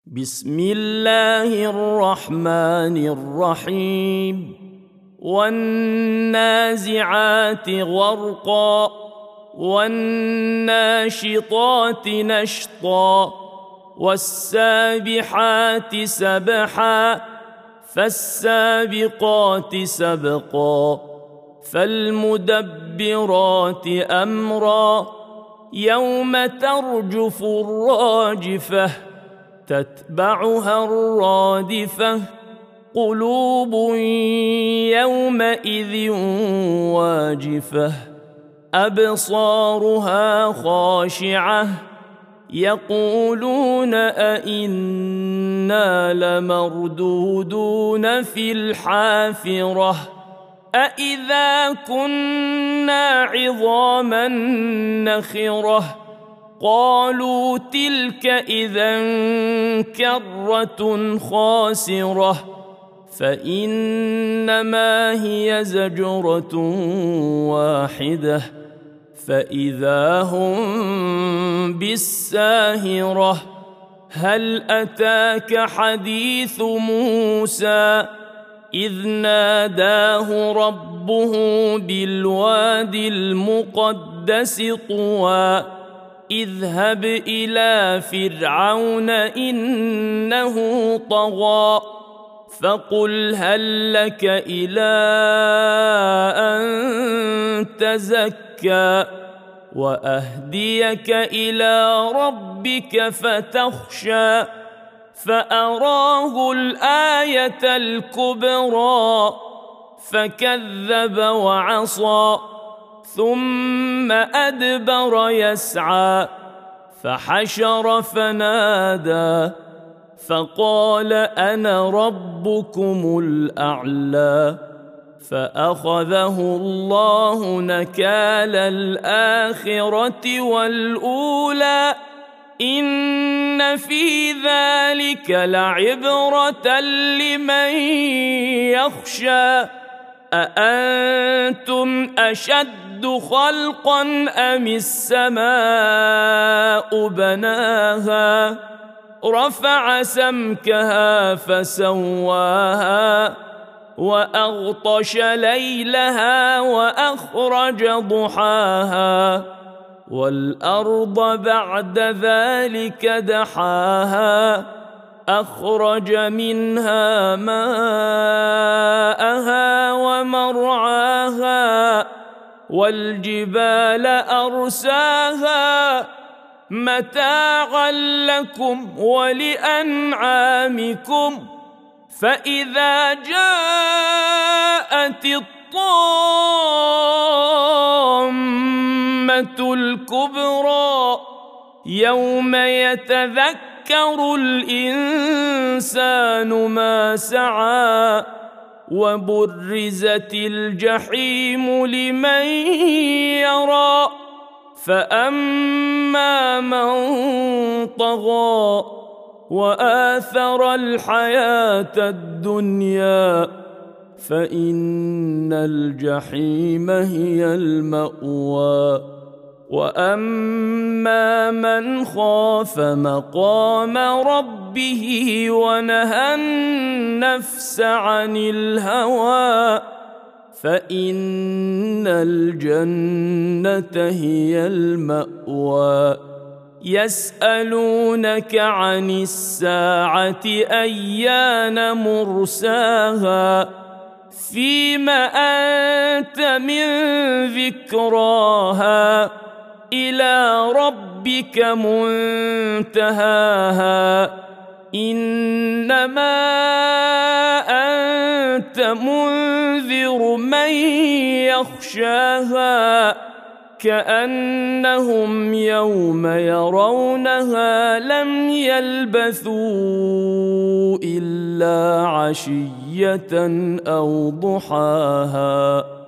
بسم الله الرحمن الرحيم والنازعات غرقا والناشطات نشطا والسابحات سبحا فالسابقات سبقا فالمدبرات أمرا يوم ترجف الراجفة تتبعها الرادفة قلوب يومئذ واجفة أبصارها خاشعة يقولون أئنا لمردودون في الحافرة أئذا كنا عظاما نخرة قالوا تلك إذا كرة خاسرة فإنما هي زجرة واحدة فإذا هم بالساهرة هل أتاك حديث موسى إذ ناداه ربه بالوادي المقدس طوى اذهب إلى فرعون إنه طغى فقل هل لك إلى أن تزكى وأهديك إلى ربك فتخشى فأراه الآية الكبرى فكذب وعصى ثم أدبر يسعى فحشر فنادى فقال أنا ربكم الأعلى فأخذه الله نكال الآخرة والأولى إن في ذلك لعبرة لمن يخشى أأنتم أشد خلقا أم السماء بناها رفع سمكها فسواها وأغطش ليلها وأخرج ضحاها والأرض بعد ذلك دحاها أخرج منها ماءها ومرعاها والجبال أرساها متاعا لكم ولأنعامكم فإذا جاءت الطامة الكبرى يوم يتذكر الإنسان ما سعى وبرزت الجحيم لمن يرى فأما من طغى وآثر الحياة الدنيا فإن الجحيم هي المأوى وأما من خاف مقام ربه ونهى النفس عن الهوى فإن الجنة هي المأوى يسألونك عن الساعة أيان مرساها فيم أنت من ذكراها إلى ربك منتهاها إنما أنت منذر من يخشاها كأنهم يوم يرونها لم يلبثوا إلا عشية أو ضحاها